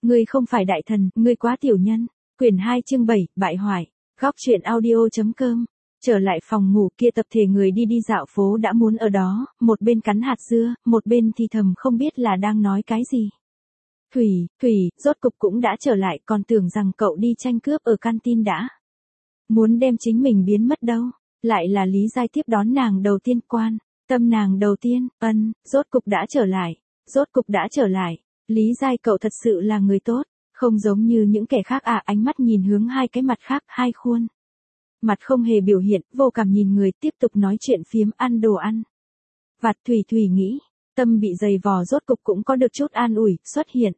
Ngươi không phải đại thần, ngươi quá tiểu nhân. Quyển 2 chương 7, bại hoại. Góc truyện audio.com. Trở lại phòng ngủ kia, tập thể người đi dạo phố đã muốn ở đó, một bên cắn hạt dưa, một bên thì thầm không biết là đang nói cái gì. Thủy, rốt cục cũng đã trở lại, còn tưởng rằng cậu đi tranh cướp ở canteen đã. Muốn đem chính mình biến mất đâu, lại là Lý Giai tiếp đón nàng đầu tiên, quan tâm nàng đầu tiên, rốt cục đã trở lại. Lý Giai cậu thật sự là người tốt, không giống như những kẻ khác à, ánh mắt nhìn hướng hai cái mặt khác, hai khuôn mặt không hề biểu hiện, vô cảm nhìn người, tiếp tục nói chuyện phiếm, ăn đồ ăn vặt. Thủy nghĩ, tâm bị dày vò rốt cục cũng có được chút an ủi, xuất hiện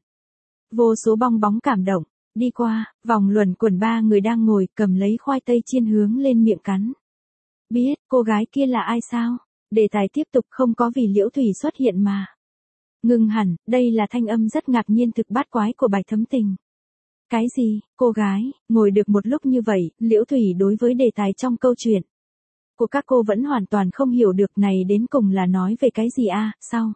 vô số bong bóng cảm động, đi qua, vòng luẩn quẩn ba người đang ngồi, cầm lấy khoai tây chiên hướng lên miệng cắn. Biết, cô gái kia là ai sao? Đề tài tiếp tục, không có vì Liễu Thủy xuất hiện mà ngừng hẳn, đây là thanh âm rất ngạc nhiên thực bát quái của Bạch Thấm Tình. Cái gì, cô gái, ngồi được một lúc như vậy, Liễu Thủy đối với đề tài trong câu chuyện của các cô vẫn hoàn toàn không hiểu được, này đến cùng là nói về cái gì à, sau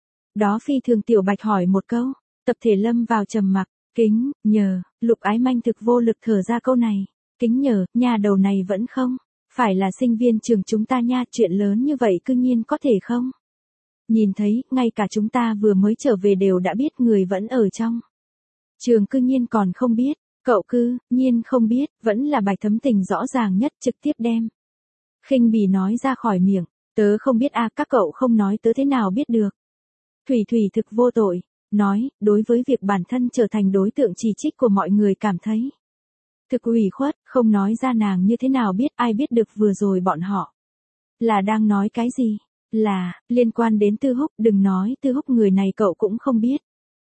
đó phi thường tiểu Bạch hỏi một câu, tập thể lâm vào trầm mặc. Kính nhờ, Lục Ái Manh thực vô lực thở ra câu này. Kính nhờ, nhà đầu này vẫn không phải là sinh viên trường chúng ta nha, chuyện lớn như vậy cư nhiên có thể không nhìn thấy, ngay cả chúng ta vừa mới trở về đều đã biết người vẫn ở trong trường cư nhiên còn không biết, cậu cư nhiên không biết, vẫn là Bạch Thấm Tình rõ ràng nhất, trực tiếp đem khinh bỉ nói ra khỏi miệng. Tớ không biết à, các cậu không nói tớ thế nào biết được. Thủy thực vô tội, nói, đối với việc bản thân trở thành đối tượng chỉ trích của mọi người cảm thấy thực ủy khuất, không nói ra nàng như thế nào biết, ai biết được vừa rồi bọn họ là đang nói cái gì, là liên quan đến Tư Húc, đừng nói Tư Húc người này cậu cũng không biết.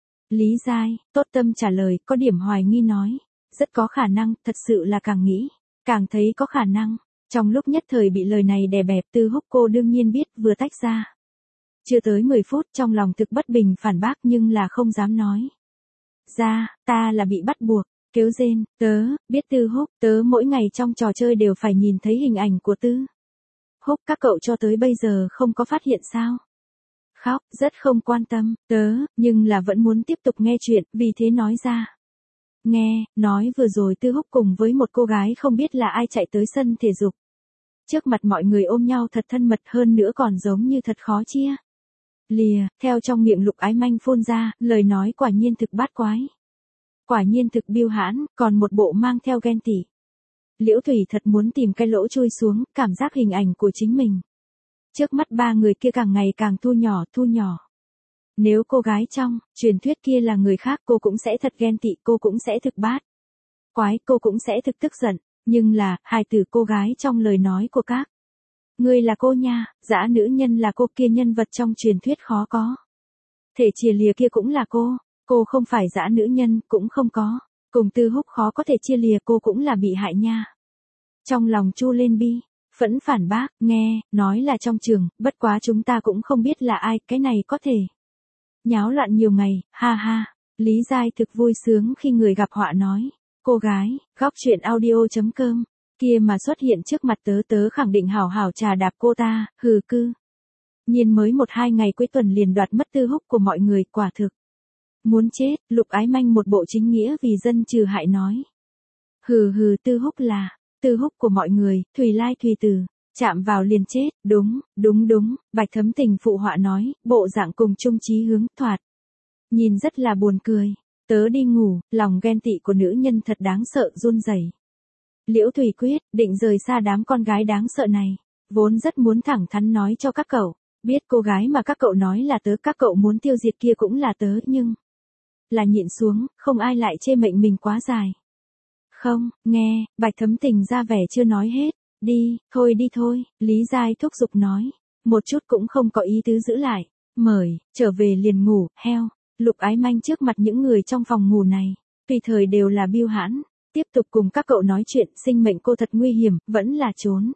Lý Giai, tốt tâm trả lời, có điểm hoài nghi nói, rất có khả năng, thật sự là càng nghĩ, càng thấy có khả năng. Trong lúc nhất thời bị lời này đè bẹp, Tư Húc cô đương nhiên biết, vừa tách ra chưa tới 10 phút, trong lòng thực bất bình phản bác nhưng là không dám nói ra, ta là bị bắt buộc, kêu rên, tớ biết Tư Húc, tớ mỗi ngày trong trò chơi đều phải nhìn thấy hình ảnh của Tư Húc, các cậu cho tới bây giờ không có phát hiện sao? Khóc, rất không quan tâm, tớ, nhưng là vẫn muốn tiếp tục nghe chuyện, vì thế nói ra. Nghe, nói vừa rồi Tư Húc cùng với một cô gái không biết là ai chạy tới sân thể dục. Trước mặt mọi người ôm nhau thật thân mật, hơn nữa còn giống như thật khó chia lìa, theo trong miệng Lục Ái Manh phun ra, lời nói quả nhiên thực bát quái. Quả nhiên thực biêu hãn, còn một bộ mang theo ghen tị. Liễu Thủy thật muốn tìm cái lỗ chui xuống, cảm giác hình ảnh của chính mình trước mắt ba người kia càng ngày càng thu nhỏ. Nếu cô gái trong truyền thuyết kia là người khác, cô cũng sẽ thật ghen tị, cô cũng sẽ thực bát quái, cô cũng sẽ thực tức giận, nhưng là, hài tử cô gái trong lời nói của các ngươi là cô nha, dã nữ nhân là cô, kia nhân vật trong truyền thuyết khó có thể chia lìa kia cũng là cô không phải dã nữ nhân, cũng không có cùng Tư Húc khó có thể chia lìa, cô cũng là bị hại nha. Trong lòng chu lên bi phẫn phản bác, nghe, nói là trong trường, bất quá chúng ta cũng không biết là ai, cái này có thể nháo loạn nhiều ngày, ha ha. Lý Giai thực vui sướng khi người gặp họa nói, cô gái, góc truyện audio.com, kia mà xuất hiện trước mặt tớ khẳng định hảo hảo trà đạp cô ta, hừ cư. Nhiên mới 1-2 ngày cuối tuần liền đoạt mất Tư Húc của mọi người, quả thực muốn chết. Lục Ái Manh một bộ chính nghĩa vì dân trừ hại nói. Hừ, Tư Húc là Tư Húc của mọi người, Thùy Lai Thùy Tử, chạm vào liền chết, đúng, Bạch Thấm Tình phụ họa nói, bộ dạng cùng chung chí hướng, thoạt nhìn rất là buồn cười. Tớ đi ngủ, lòng ghen tị của nữ nhân thật đáng sợ, run rẩy. Liễu Thủy quyết định rời xa đám con gái đáng sợ này, vốn rất muốn thẳng thắn nói cho các cậu biết cô gái mà các cậu nói là tớ, các cậu muốn tiêu diệt kia cũng là tớ, nhưng là nhịn xuống, không ai lại chê mệnh mình quá dài. Không, nghe, Bạch Thấm Tình ra vẻ chưa nói hết. Đi thôi, Lý Giai thúc giục nói. Một chút cũng không có ý tứ giữ lại. Mời, trở về liền ngủ, heo. Lục Ái Manh trước mặt những người trong phòng ngủ này, tùy thời đều là biêu hãn. Tiếp tục cùng các cậu nói chuyện, sinh mệnh cô thật nguy hiểm, vẫn là trốn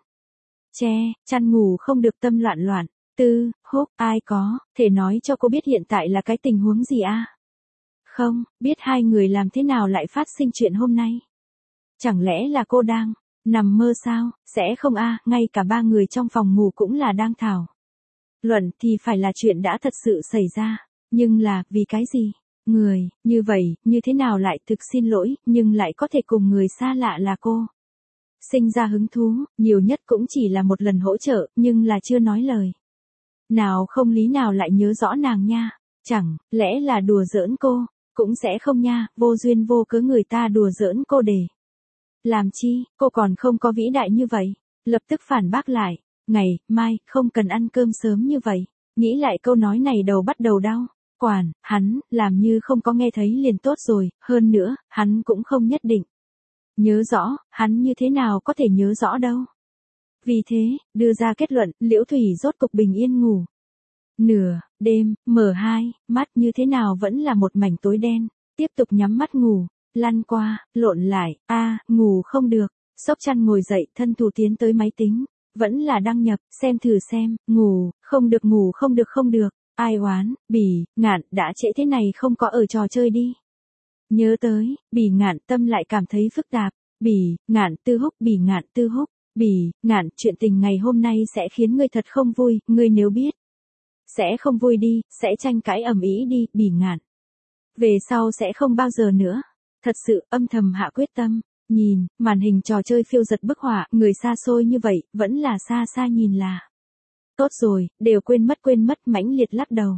chăn ngủ không được, tâm loạn. Tư Húc, ai có thể nói cho cô biết hiện tại là cái tình huống gì à? Không, biết hai người làm thế nào lại phát sinh chuyện hôm nay? Chẳng lẽ là cô đang nằm mơ sao? Sẽ không a, ngay cả ba người trong phòng ngủ cũng là đang thảo luận thì phải là chuyện đã thật sự xảy ra, nhưng là vì cái gì? Người, như vậy, như thế nào lại thực xin lỗi, nhưng lại có thể cùng người xa lạ là cô. Sinh ra hứng thú, nhiều nhất cũng chỉ là một lần hỗ trợ, nhưng là chưa nói lời. Nào không lý nào lại nhớ rõ nàng nha, chẳng lẽ là đùa giỡn cô, cũng sẽ không nha, vô duyên vô cớ người ta đùa giỡn cô để. Làm chi, cô còn không có vĩ đại như vậy, lập tức phản bác lại, ngày, mai, không cần ăn cơm sớm như vậy, nghĩ lại câu nói này đầu bắt đầu đau, quản, hắn, làm như không có nghe thấy liền tốt rồi, hơn nữa, hắn cũng không nhất định. Nhớ rõ, hắn như thế nào có thể nhớ rõ đâu. Vì thế, đưa ra kết luận, Liễu Thủy rốt cục bình yên ngủ. Nửa đêm, mở hai, mắt như thế nào vẫn là một mảnh tối đen, tiếp tục nhắm mắt ngủ, lăn qua, lộn lại, ngủ không được, xốc chăn ngồi dậy, thân thủ tiến tới máy tính, vẫn là đăng nhập, xem thử xem, ngủ không được, ai oán, Bỉ Ngạn đã trễ thế này không có ở trò chơi đi. Nhớ tới, Bỉ Ngạn tâm lại cảm thấy phức tạp, Bỉ Ngạn Tư Húc, Bỉ Ngạn, chuyện tình ngày hôm nay sẽ khiến ngươi thật không vui, ngươi nếu biết. Sẽ không vui đi, sẽ tranh cãi ầm ĩ đi, Bỉ Ngạn. Về sau sẽ không bao giờ nữa. Thật sự, âm thầm hạ quyết tâm. Nhìn, màn hình trò chơi phiêu giật bức họa, người xa xôi như vậy, vẫn là xa xa nhìn là. Tốt rồi, đều quên mất, mãnh liệt lắc đầu.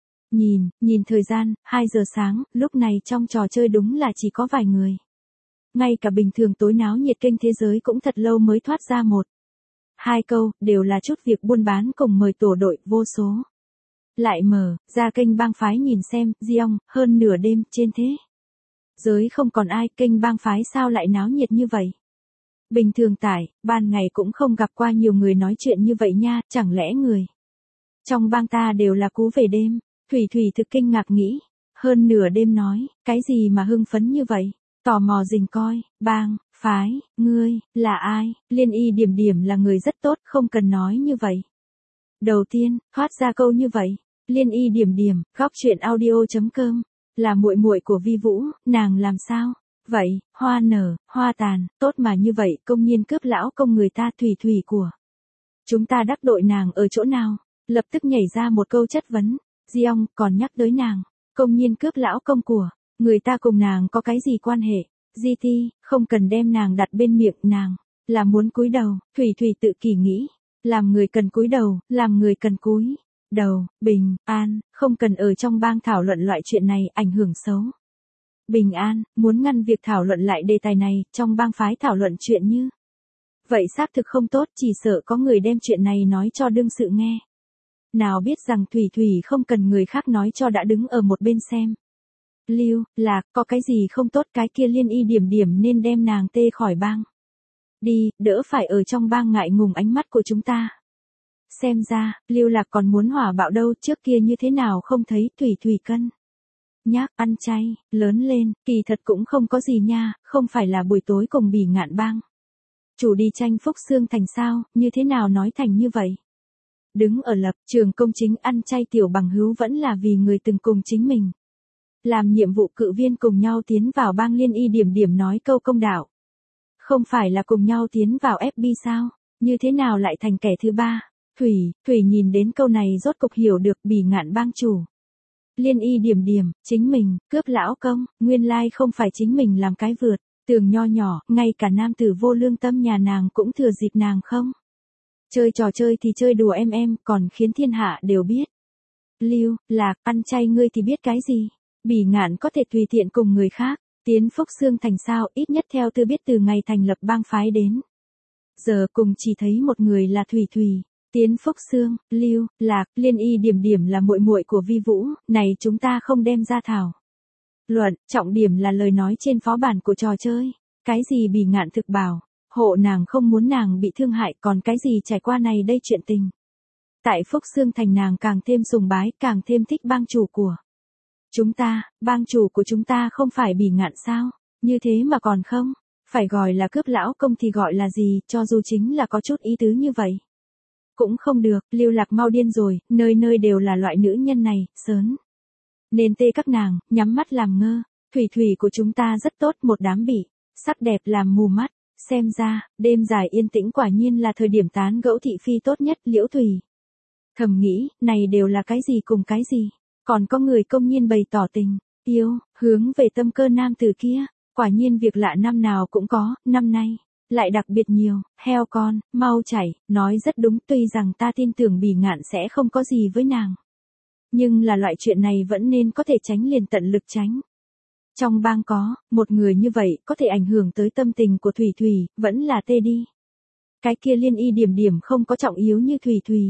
Nhìn thời gian, 2 giờ sáng, lúc này trong trò chơi đúng là chỉ có vài người. Ngay cả bình thường tối náo nhiệt kênh thế giới cũng thật lâu mới thoát ra 1-2 câu, đều là chút việc buôn bán cùng mời tổ đội vô số. Lại mở ra kênh bang phái nhìn xem, Giong, hơn nửa đêm, trên thế giới không còn ai, kênh bang phái sao lại náo nhiệt như vậy. Bình thường tải, ban ngày cũng không gặp qua nhiều người nói chuyện như vậy nha, chẳng lẽ người trong bang ta đều là cú về đêm. Thủy thực kinh ngạc nghĩ, hơn nửa đêm nói, cái gì mà hưng phấn như vậy, tò mò rình coi, bang phái, ngươi, là ai, Liên Y Điểm là người rất tốt, không cần nói như vậy. Đầu tiên, thoát ra câu như vậy, Liên Y Điểm, góc truyện audio.com, là muội muội của Vi Vũ, nàng làm sao? Vậy, hoa nở, hoa tàn, tốt mà như vậy, công nhiên cướp lão công người ta, Thủy của chúng ta đắc tội nàng ở chỗ nào? Lập tức nhảy ra một câu chất vấn, Giong, còn nhắc tới nàng, công nhiên cướp lão công của người ta, cùng nàng có cái gì quan hệ? GT, không cần đem nàng đặt bên miệng, nàng là muốn cúi đầu. Thủy tự kỷ nghĩ, làm người cần cúi đầu, làm người cần cúi đầu, bình an, không cần ở trong bang thảo luận loại chuyện này, ảnh hưởng xấu. Bình an, muốn ngăn việc thảo luận lại đề tài này, trong bang phái thảo luận chuyện như vậy xác thực không tốt, chỉ sợ có người đem chuyện này nói cho đương sự nghe. Nào biết rằng Thủy không cần người khác nói cho đã đứng ở một bên xem. Lưu Lạc, có cái gì không tốt, cái kia Liên Y Điểm nên đem nàng tê khỏi bang. Đi, đỡ phải ở trong bang ngại ngùng ánh mắt của chúng ta. Xem ra, Lưu Lạc còn muốn hỏa bạo đâu, trước kia như thế nào không thấy. Thủy cân nhắc, ăn chay, lớn lên, kỳ thật cũng không có gì nha, không phải là buổi tối cùng Bỉ Ngạn bang chủ đi tranh Phúc Xương Thành sao, như thế nào nói thành như vậy. Đứng ở lập trường công chính, ăn chay tiểu bằng hữu vẫn là vì người từng cùng chính mình làm nhiệm vụ, cự viên cùng nhau tiến vào bang Liên Y Điểm nói câu công đạo. Không phải là cùng nhau tiến vào FB sao, như thế nào lại thành kẻ thứ ba. Thủy nhìn đến câu này rốt cục hiểu được, Bỉ Ngạn bang chủ Liên Y Điểm, chính mình cướp lão công, nguyên lai không phải chính mình làm cái vượt tường nho nhỏ, ngay cả nam tử vô lương tâm nhà nàng cũng thừa dịp nàng không chơi trò chơi thì chơi đùa em, còn khiến thiên hạ đều biết. Lưu Lạc, ăn chay ngươi thì biết cái gì? Bỉ Ngạn có thể tùy tiện cùng người khác tiến Phúc Xương Thành sao, ít nhất theo tư biết từ ngày thành lập bang phái đến giờ cùng chỉ thấy một người là Thủy. Tiến Phúc Xương, Lưu Lạc, Liên Y Điểm là muội muội của Vi Vũ, này chúng ta không đem ra thảo luận, trọng điểm là lời nói trên phó bản của trò chơi. Cái gì Bỉ Ngạn thực bảo hộ nàng, không muốn nàng bị thương hại, còn cái gì trải qua này đây chuyện tình. Tại Phúc Xương Thành nàng càng thêm sùng bái, càng thêm thích bang chủ của chúng ta, bang chủ của chúng ta không phải Bỉ Ngạn sao, như thế mà còn không phải gọi là cướp lão công thì gọi là gì, cho dù chính là có chút ý tứ như vậy. Cũng không được, Lưu Lạc mau điên rồi, nơi nơi đều là loại nữ nhân này, sớn nên tê các nàng, nhắm mắt làm ngơ. Thủy của chúng ta rất tốt, một đám bị sắc đẹp làm mù mắt. Xem ra, đêm dài yên tĩnh quả nhiên là thời điểm tán gẫu thị phi tốt nhất. Liễu Thủy thầm nghĩ, này đều là cái gì cùng cái gì, còn có người công nhiên bày tỏ tình Yêu, hướng về tâm cơ nam từ kia, quả nhiên việc lạ năm nào cũng có, năm nay lại đặc biệt nhiều, heo con, mau chảy, nói rất đúng, tuy rằng ta tin tưởng Bỉ Ngạn sẽ không có gì với nàng. Nhưng là loại chuyện này vẫn nên có thể tránh liền tận lực tránh. Trong bang có, một người như vậy có thể ảnh hưởng tới tâm tình của Thủy Thủy, vẫn là tê đi. Cái kia Liên Y điểm điểm không có trọng yếu như Thủy Thủy.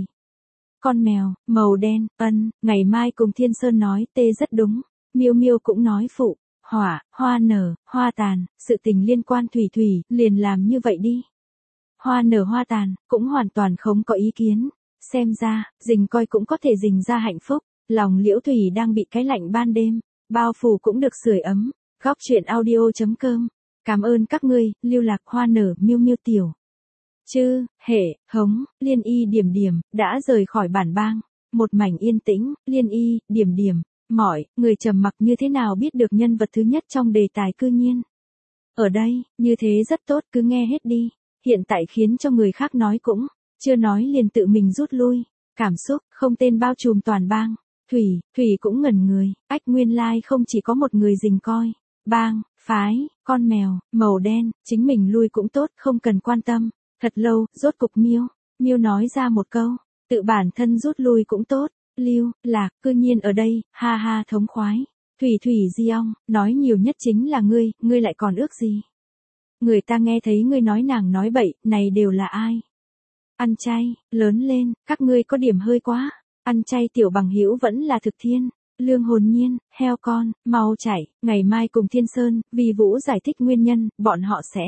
Con mèo, màu đen, ngày mai cùng Thiên Sơn nói tê rất đúng, Miêu Miêu cũng nói phụ, hỏa, hoa nở, hoa tàn, sự tình liên quan Thủy Thủy, liền làm như vậy đi. Hoa nở hoa tàn, cũng hoàn toàn không có ý kiến, xem ra, rình coi cũng có thể rình ra hạnh phúc, lòng Liễu Thủy đang bị cái lạnh ban đêm, bao phủ cũng được sưởi ấm, góc chuyện audio.com, cảm ơn các ngươi, lưu lạc hoa nở Miêu Miêu tiểu. Chư, hệ, hống, Liên Y điểm điểm, đã rời khỏi bản bang. Một mảnh yên tĩnh, Liên Y, điểm điểm, mọi, người trầm mặc như thế nào biết được nhân vật thứ nhất trong đề tài cư nhiên. Ở đây, như thế rất tốt, cứ nghe hết đi. Hiện tại khiến cho người khác nói cũng, chưa nói liền tự mình rút lui. Cảm xúc, không tên bao trùm toàn bang. Thủy cũng ngẩn người, ách nguyên lai không chỉ có một người rình coi. Bang, phái, con mèo, màu đen, chính mình lui cũng tốt, không cần quan tâm. Thật lâu, rốt cục Miêu nói ra một câu, tự bản thân rút lui cũng tốt, Lưu, Lạc, cư nhiên ở đây, ha ha thống khoái. Thủy Diong, nói nhiều nhất chính là ngươi lại còn ước gì? Người ta nghe thấy ngươi nói nàng nói bậy, này đều là ai? Ăn chay, lớn lên, các ngươi có điểm hơi quá, ăn chay tiểu bằng hữu vẫn là thực thiên. Lương hồn nhiên, heo con, mau chảy, ngày mai cùng Thiên Sơn, vì Vũ giải thích nguyên nhân, bọn họ sẽ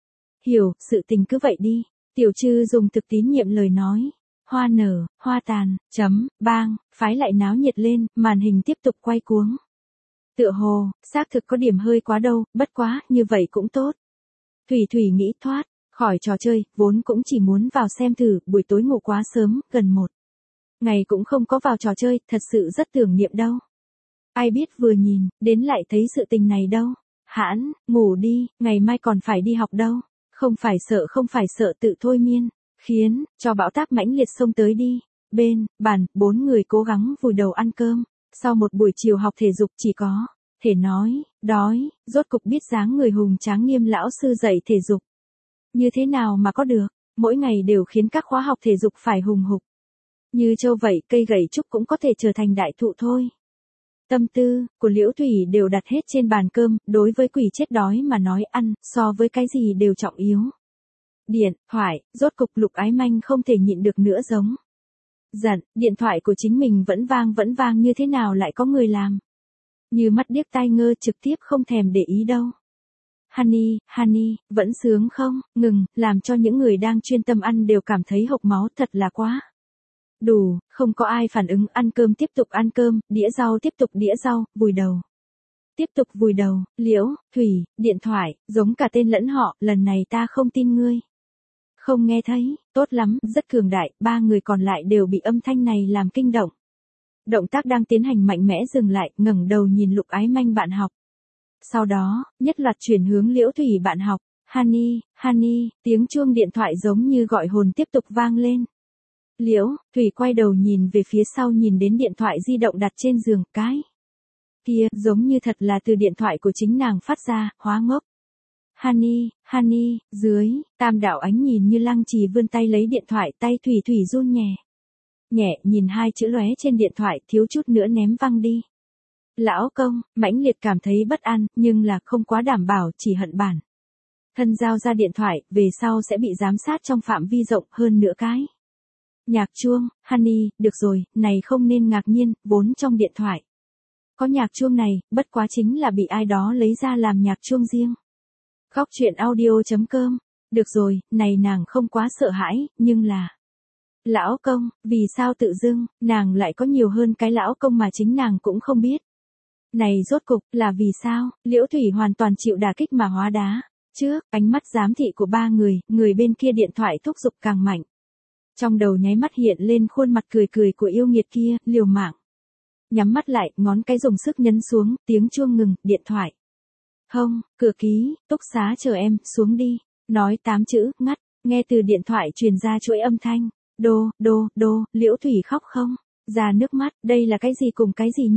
hiểu, sự tình cứ vậy đi. Tiểu Trư dùng thực tín nhiệm lời nói. Hoa nở, hoa tàn, bang, phái lại náo nhiệt lên, màn hình tiếp tục quay cuống. Tựa hồ, xác thực có điểm hơi quá đâu, bất quá, như vậy cũng tốt. Thủy nghĩ thoát, khỏi trò chơi, vốn cũng chỉ muốn vào xem thử, buổi tối ngủ quá sớm, gần 1 ngày cũng không có vào trò chơi, thật sự rất tưởng niệm đâu. Ai biết vừa nhìn, đến lại thấy sự tình này đâu. Hãn, ngủ đi, ngày mai còn phải đi học đâu. Không phải sợ tự thôi miên, khiến cho bão táp mãnh liệt xông tới đi. Bên bàn, 4 người cố gắng vùi đầu ăn cơm, sau một buổi chiều học thể dục chỉ có thể nói, đói, rốt cục biết dáng người hùng tráng Nghiêm lão sư dạy thể dục. Như thế nào mà có được, mỗi ngày đều khiến các khóa học thể dục phải hùng hục. Như châu vậy, cây gậy trúc cũng có thể trở thành đại thụ thôi. Tâm tư của Liễu Thủy đều đặt hết trên bàn cơm, đối với quỷ chết đói mà nói ăn, so với cái gì đều trọng yếu. Điện thoại, rốt cục Lục Ái Manh không thể nhịn được nữa giống. Giận, điện thoại của chính mình vẫn vang như thế nào lại có người làm. Như mắt điếc tai ngơ trực tiếp không thèm để ý đâu. Honey, vẫn sướng không, ngừng, làm cho những người đang chuyên tâm ăn đều cảm thấy hộc máu thật là quá. Đủ, không có ai phản ứng, ăn cơm tiếp tục ăn cơm, đĩa rau tiếp tục đĩa rau, vùi đầu. Tiếp tục vùi đầu, Liễu, Thủy, điện thoại, giống cả tên lẫn họ, lần này ta không tin ngươi. Không nghe thấy, tốt lắm, rất cường đại, 3 người còn lại đều bị âm thanh này làm kinh động. Động tác đang tiến hành mạnh mẽ dừng lại, ngẩng đầu nhìn Lục Ái Manh bạn học. Sau đó, nhất loạt chuyển hướng Liễu Thủy bạn học, Honey, tiếng chuông điện thoại giống như gọi hồn tiếp tục vang lên. Liễu, Thủy quay đầu nhìn về phía sau nhìn đến điện thoại di động đặt trên giường, cái kia, giống như thật là từ điện thoại của chính nàng phát ra, hóa ngốc. Honey, dưới, Tam Đạo Ánh nhìn như lăng trì vươn tay lấy điện thoại, tay Thủy run nhẹ, nhìn 2 chữ lóe trên điện thoại, thiếu chút nữa ném văng đi. Lão công, mãnh liệt cảm thấy bất an, nhưng là không quá đảm bảo, chỉ hận bản thân giao ra điện thoại, về sau sẽ bị giám sát trong phạm vi rộng hơn nữa cái. Nhạc chuông, Honey, được rồi, này không nên ngạc nhiên, vốn trong điện thoại có nhạc chuông này, bất quá chính là bị ai đó lấy ra làm nhạc chuông riêng. Góc chuyện audio.com, được rồi, này nàng không quá sợ hãi, nhưng là lão công, vì sao tự dưng, nàng lại có nhiều hơn cái lão công mà chính nàng cũng không biết. Này rốt cục, là vì sao, Liễu Thủy hoàn toàn chịu đả kích mà hóa đá. Trước, ánh mắt giám thị của 3 người bên kia điện thoại thúc giục càng mạnh. Trong đầu nháy mắt hiện lên khuôn mặt cười của yêu nghiệt kia, liều mạng. Nhắm mắt lại, ngón cái dùng sức nhấn xuống, tiếng chuông ngừng, điện thoại. Hông, cửa ký, túc xá chờ em, xuống đi. Nói 8 chữ, ngắt, nghe từ điện thoại truyền ra chuỗi âm thanh. Đô, Liễu Thủy khóc không? Ra nước mắt, đây là cái gì cùng cái gì nha?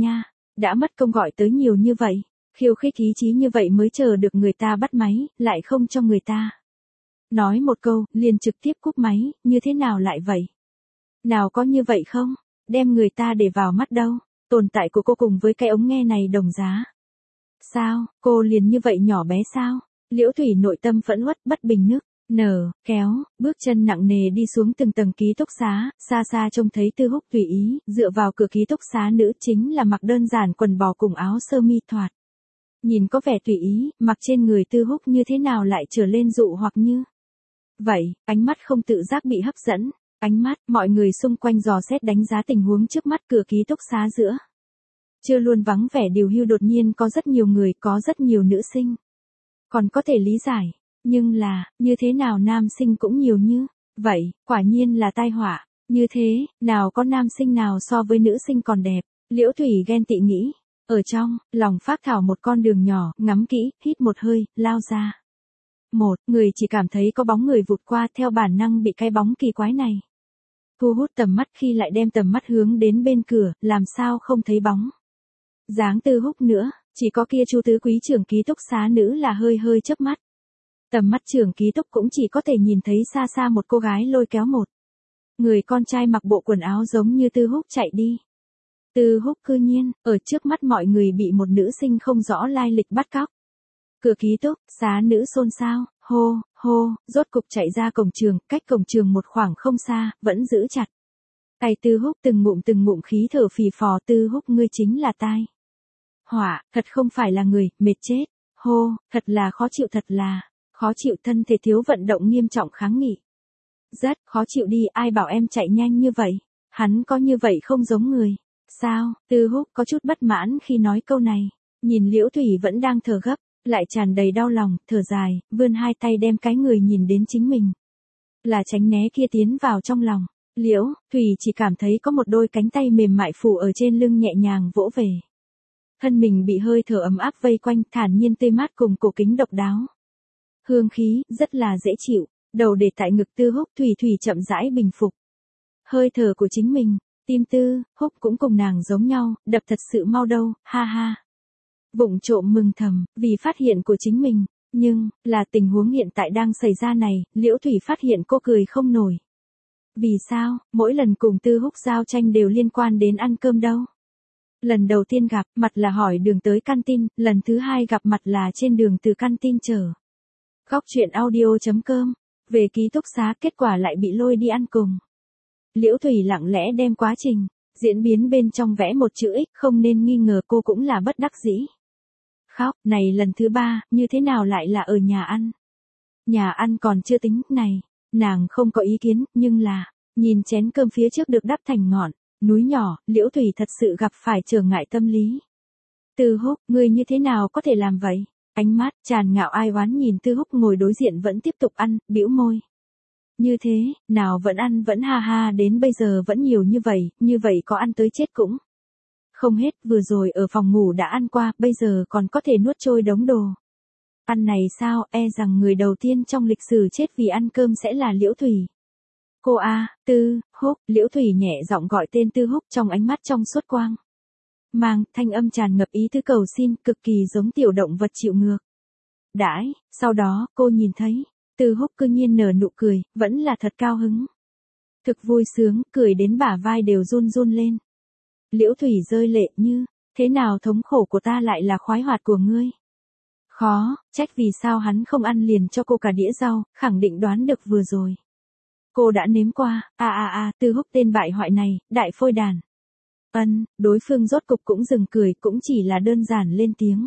Đã mất công gọi tới nhiều như vậy, khiêu khích ý chí như vậy mới chờ được người ta bắt máy, lại không cho người ta. Nói một câu, liền trực tiếp cúp máy, như thế nào lại vậy? Nào có như vậy không? Đem người ta để vào mắt đâu? Tồn tại của cô cùng với cái ống nghe này đồng giá. Sao, cô liền như vậy nhỏ bé sao? Liễu Thủy nội tâm phẫn uất bất bình nước, kéo, bước chân nặng nề đi xuống từng tầng ký túc xá, xa xa trông thấy Tư Húc tùy ý, dựa vào cửa ký túc xá nữ chính là mặc đơn giản quần bò cùng áo sơ mi thoạt. Nhìn có vẻ tùy ý, mặc trên người Tư Húc như thế nào lại trở lên dụ hoặc như. Vậy, ánh mắt không tự giác bị hấp dẫn, ánh mắt, mọi người xung quanh dò xét đánh giá tình huống trước mắt cửa ký túc xá giữa. Chưa luôn vắng vẻ điều hưu đột nhiên có rất nhiều người, có rất nhiều nữ sinh. Còn có thể lý giải, nhưng là, như thế nào nam sinh cũng nhiều như, vậy, quả nhiên là tai họa, như thế, nào có nam sinh nào so với nữ sinh còn đẹp, Liễu Thủy ghen tị nghĩ, ở trong, lòng phác thảo một con đường nhỏ, ngắm kỹ, hít một hơi, lao ra. Một, người chỉ cảm thấy có bóng người vụt qua theo bản năng bị cái bóng kỳ quái này. Thu hút tầm mắt khi lại đem tầm mắt hướng đến bên cửa, làm sao không thấy bóng. Dáng Tư Húc nữa, chỉ có kia Chu tứ quý trưởng ký túc xá nữ là hơi hơi chớp mắt. Tầm mắt trưởng ký túc cũng chỉ có thể nhìn thấy xa xa một cô gái lôi kéo một người con trai mặc bộ quần áo giống như Tư Húc chạy đi. Tư Húc cư nhiên, ở trước mắt mọi người bị một nữ sinh không rõ lai lịch bắt cóc. Cửa ký túc, xá nữ xôn xao, hô, hô, rốt cục chạy ra cổng trường, cách cổng trường một khoảng không xa, vẫn giữ chặt. Tay Tư Húc từng ngụm khí thở phì phò, Tư Húc ngươi chính là tai họa, thật không phải là người, mệt chết, hô, thật là khó chịu thân thể thiếu vận động nghiêm trọng kháng nghị. Rất khó chịu đi, ai bảo em chạy nhanh như vậy, hắn có như vậy không giống người, sao, Tư Húc có chút bất mãn khi nói câu này, nhìn Liễu Thủy vẫn đang thở gấp, lại tràn đầy đau lòng, thở dài, vươn hai tay đem cái người nhìn đến chính mình. Là tránh né kia tiến vào trong lòng, Liễu Thủy chỉ cảm thấy có một đôi cánh tay mềm mại phủ ở trên lưng nhẹ nhàng vỗ về. Thân mình bị hơi thở ấm áp vây quanh, thản nhiên tươi mát cùng cổ kính độc đáo. Hương khí, rất là dễ chịu, đầu để tại ngực Tư Húc, Thủy chậm rãi bình phục. Hơi thở của chính mình, tim Tư Húc cũng cùng nàng giống nhau, đập thật sự mau đâu, ha ha. Vụng trộm mừng thầm, vì phát hiện của chính mình, nhưng, là tình huống hiện tại đang xảy ra này, Liễu Thủy phát hiện cô cười không nổi. Vì sao, mỗi lần cùng Tư Húc giao tranh đều liên quan đến ăn cơm đâu? Lần đầu tiên gặp mặt là hỏi đường tới căn tin, lần thứ hai gặp mặt là trên đường từ căn tin trở. Góc chuyện audio.com, về ký túc xá kết quả lại bị lôi đi ăn cùng. Liễu Thủy lặng lẽ đem quá trình, diễn biến bên trong vẽ một chữ X, không nên nghi ngờ cô cũng là bất đắc dĩ. Khóc, này lần thứ ba, như thế nào lại là ở nhà ăn? Nhà ăn còn chưa tính, này, nàng không có ý kiến, nhưng là, nhìn chén cơm phía trước được đắp thành ngọn núi nhỏ, Liễu Thủy thật sự gặp phải trở ngại tâm lý. Tư Húc, ngươi như thế nào có thể làm vậy? Ánh mắt tràn ngạo ai oán nhìn Tư Húc ngồi đối diện vẫn tiếp tục ăn, bĩu môi. Như thế, nào vẫn ăn vẫn ha ha đến bây giờ vẫn nhiều như vậy có ăn tới chết cũng không hết, vừa rồi ở phòng ngủ đã ăn qua, bây giờ còn có thể nuốt trôi đống đồ. Ăn này sao, e rằng người đầu tiên trong lịch sử chết vì ăn cơm sẽ là Liễu Thủy. Cô a, Tư Húc, Liễu Thủy nhẹ giọng gọi tên Tư Húc trong ánh mắt trong suốt quang mang, thanh âm tràn ngập ý tứ cầu xin, cực kỳ giống tiểu động vật chịu ngược đãi. Sau đó, cô nhìn thấy, Tư Húc cư nhiên nở nụ cười, vẫn là thật cao hứng. Thực vui sướng, cười đến bả vai đều run run lên. Liễu Thủy rơi lệ như, thế nào thống khổ của ta lại là khoái hoạt của ngươi? Khó, trách vì sao hắn không ăn liền cho cô cả đĩa rau, khẳng định đoán được vừa rồi. Cô đã nếm qua, Tư Húc tên bại hoại này, đại phôi đàn. Đối phương rốt cục cũng dừng cười, cũng chỉ là đơn giản lên tiếng.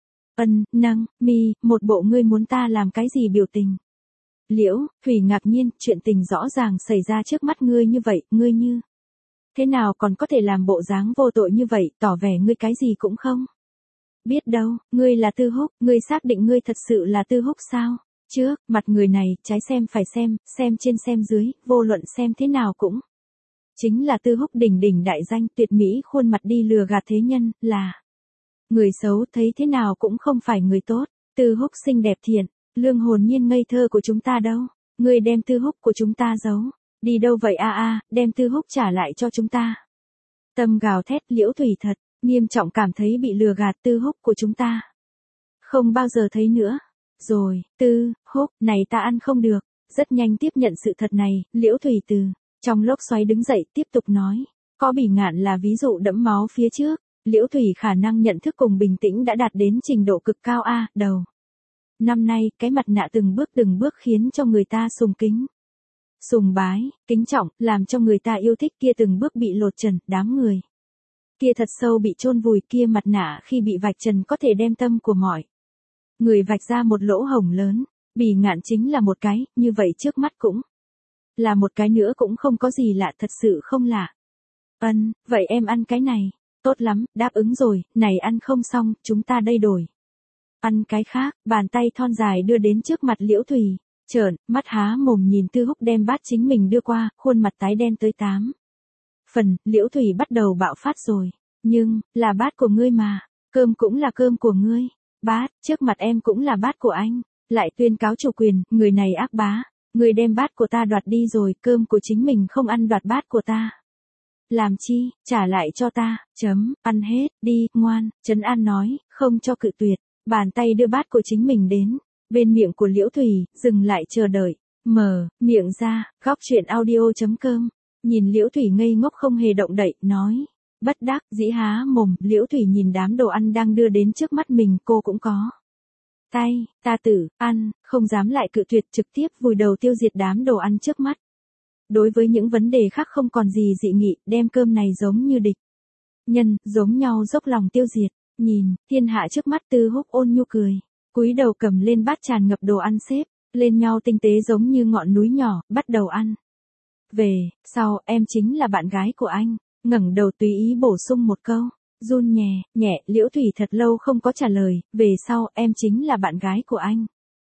Nâng, mi, một bộ ngươi muốn ta làm cái gì biểu tình. Liễu Thủy ngạc nhiên, chuyện tình rõ ràng xảy ra trước mắt ngươi như vậy, ngươi như thế nào còn có thể làm bộ dáng vô tội như vậy, tỏ vẻ ngươi cái gì cũng không biết đâu, ngươi là Tư Húc, ngươi xác định ngươi thật sự là Tư Húc sao? Trước, mặt người này, trái xem phải xem trên xem dưới, vô luận xem thế nào cũng chính là Tư Húc đỉnh đỉnh đại danh, tuyệt mỹ khuôn mặt đi lừa gạt thế nhân, là người xấu, thấy thế nào cũng không phải người tốt. Tư Húc xinh đẹp thiện, lương hồn nhiên ngây thơ của chúng ta đâu? Ngươi đem Tư Húc của chúng ta giấu đi đâu vậy đem Tư Húc trả lại cho chúng ta. Tâm gào thét, Liễu Thủy thật nghiêm trọng cảm thấy bị lừa gạt. Tư Húc của chúng ta không bao giờ thấy nữa. Rồi, Tư Húc, này ta ăn không được. Rất nhanh tiếp nhận sự thật này, Liễu Thủy từ trong lốc xoáy đứng dậy tiếp tục nói. Có Bỉ Ngạn là ví dụ đẫm máu phía trước. Liễu Thủy khả năng nhận thức cùng bình tĩnh đã đạt đến trình độ cực cao a. Đầu năm nay, cái mặt nạ từng bước khiến cho người ta sùng kính, sùng bái, kính trọng, làm cho người ta yêu thích. Kia từng bước bị lột trần, đám người kia thật sâu bị chôn vùi. Kia mặt nạ khi bị vạch trần có thể đem tâm của mọi người vạch ra một lỗ hổng lớn. Bỉ Ngạn chính là một cái, như vậy trước mắt cũng là một cái nữa, cũng không có gì lạ, thật sự không lạ. Vậy em ăn cái này. Tốt lắm, đáp ứng rồi, này ăn không xong, chúng ta đây đổi ăn cái khác. Bàn tay thon dài đưa đến trước mặt Liễu Thủy, trợn mắt há mồm nhìn Tư Húc đem bát chính mình đưa qua, khuôn mặt tái đen tới 8 phần. Liễu Thủy bắt đầu bạo phát rồi. Nhưng, là bát của ngươi mà, cơm cũng là cơm của ngươi, bát trước mặt em cũng là bát của anh. Lại tuyên cáo chủ quyền, người này ác bá, người đem bát của ta đoạt đi rồi, cơm của chính mình không ăn, đoạt bát của ta. Làm chi, trả lại cho ta, ăn hết, đi, ngoan. Trấn An nói, không cho cự tuyệt. Bàn tay đưa bát của chính mình đến bên miệng của Liễu Thủy, dừng lại chờ đợi. Mở miệng ra, góc truyện audio.com. Nhìn Liễu Thủy ngây ngốc không hề động đậy, nói. Bất đắc dĩ há mồm. Liễu Thủy nhìn đám đồ ăn đang đưa đến trước mắt mình, cô cũng có tay, ta tự ăn, không dám lại cự tuyệt, trực tiếp vùi đầu tiêu diệt đám đồ ăn trước mắt. Đối với những vấn đề khác không còn gì dị nghị, đem cơm này giống như địch nhân, giống nhau dốc lòng tiêu diệt. Nhìn thiên hạ trước mắt, Tư Húc ôn nhu cười, cúi đầu cầm lên bát tràn ngập đồ ăn xếp lên nhau tinh tế giống như ngọn núi nhỏ, bắt đầu ăn. Về sau, em chính là bạn gái của anh. Ngẩng đầu tùy ý bổ sung một câu, run nhẹ. Liễu Thủy thật lâu không có trả lời. Về sau, em chính là bạn gái của anh.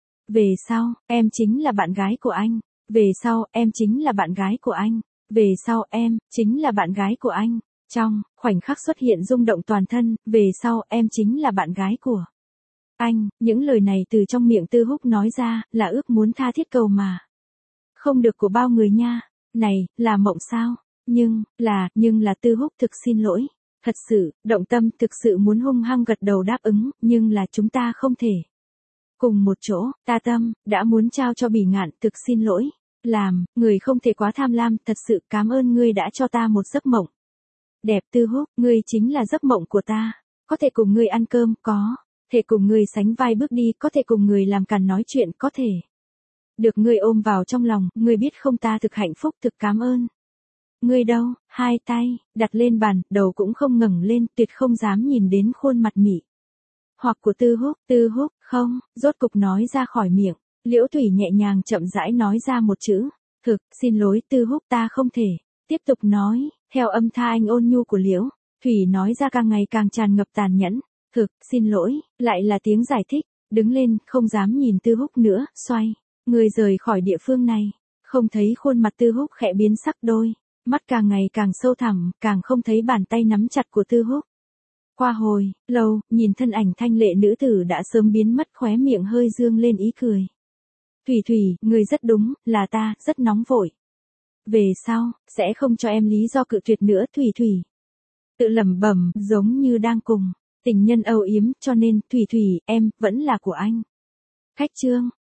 Về sau, em chính là bạn gái của anh. Về sau, em chính là bạn gái của anh. Về sau, em chính là bạn gái của anh. Trong khoảnh khắc xuất hiện rung động toàn thân. Về sau, em chính là bạn gái của anh. Những lời này từ trong miệng Tư Húc nói ra, là ước muốn tha thiết cầu mà không được của bao người nha. Này, là mộng sao? Nhưng là Tư Húc thực xin lỗi. Thật sự, động tâm, thực sự muốn hung hăng gật đầu đáp ứng, nhưng là chúng ta không thể cùng một chỗ. Ta tâm đã muốn trao cho Bỉ Ngạn, thực xin lỗi. Làm người không thể quá tham lam, thật sự cảm ơn ngươi đã cho ta một giấc mộng đẹp. Tư Húc, ngươi chính là giấc mộng của ta. Có thể cùng ngươi ăn cơm, có thể cùng ngươi sánh vai bước đi, có thể cùng ngươi làm càn nói chuyện, có thể được ngươi ôm vào trong lòng. Ngươi biết không, ta thực hạnh phúc, thực cảm ơn ngươi đâu. Hai tay đặt lên bàn, đầu cũng không ngẩng lên, tuyệt không dám nhìn đến khuôn mặt mị hoặc của Tư Húc. Tư Húc, không, rốt cục nói ra khỏi miệng. Liễu Thủy nhẹ nhàng chậm rãi nói ra một chữ, thực xin lỗi Tư Húc, ta không thể tiếp tục nói. Theo âm thanh ôn nhu của Liễu Thủy nói ra càng ngày càng tràn ngập tàn nhẫn. Thực xin lỗi, lại là tiếng giải thích. Đứng lên, không dám nhìn Tư Húc nữa, xoay người rời khỏi địa phương này. Không thấy khuôn mặt Tư Húc khẽ biến sắc, đôi mắt càng ngày càng sâu thẳm, càng không thấy bàn tay nắm chặt của Tư Húc. Qua hồi lâu, nhìn thân ảnh thanh lệ nữ tử đã sớm biến mất, khóe miệng hơi dương lên ý cười. Thủy, người rất đúng, là ta, rất nóng vội. Về sau, sẽ không cho em lý do cự tuyệt nữa. Thủy tự lẩm bẩm, giống như đang cùng tình nhân âu yếm, cho nên, Thủy, em, vẫn là của anh. Khách trương.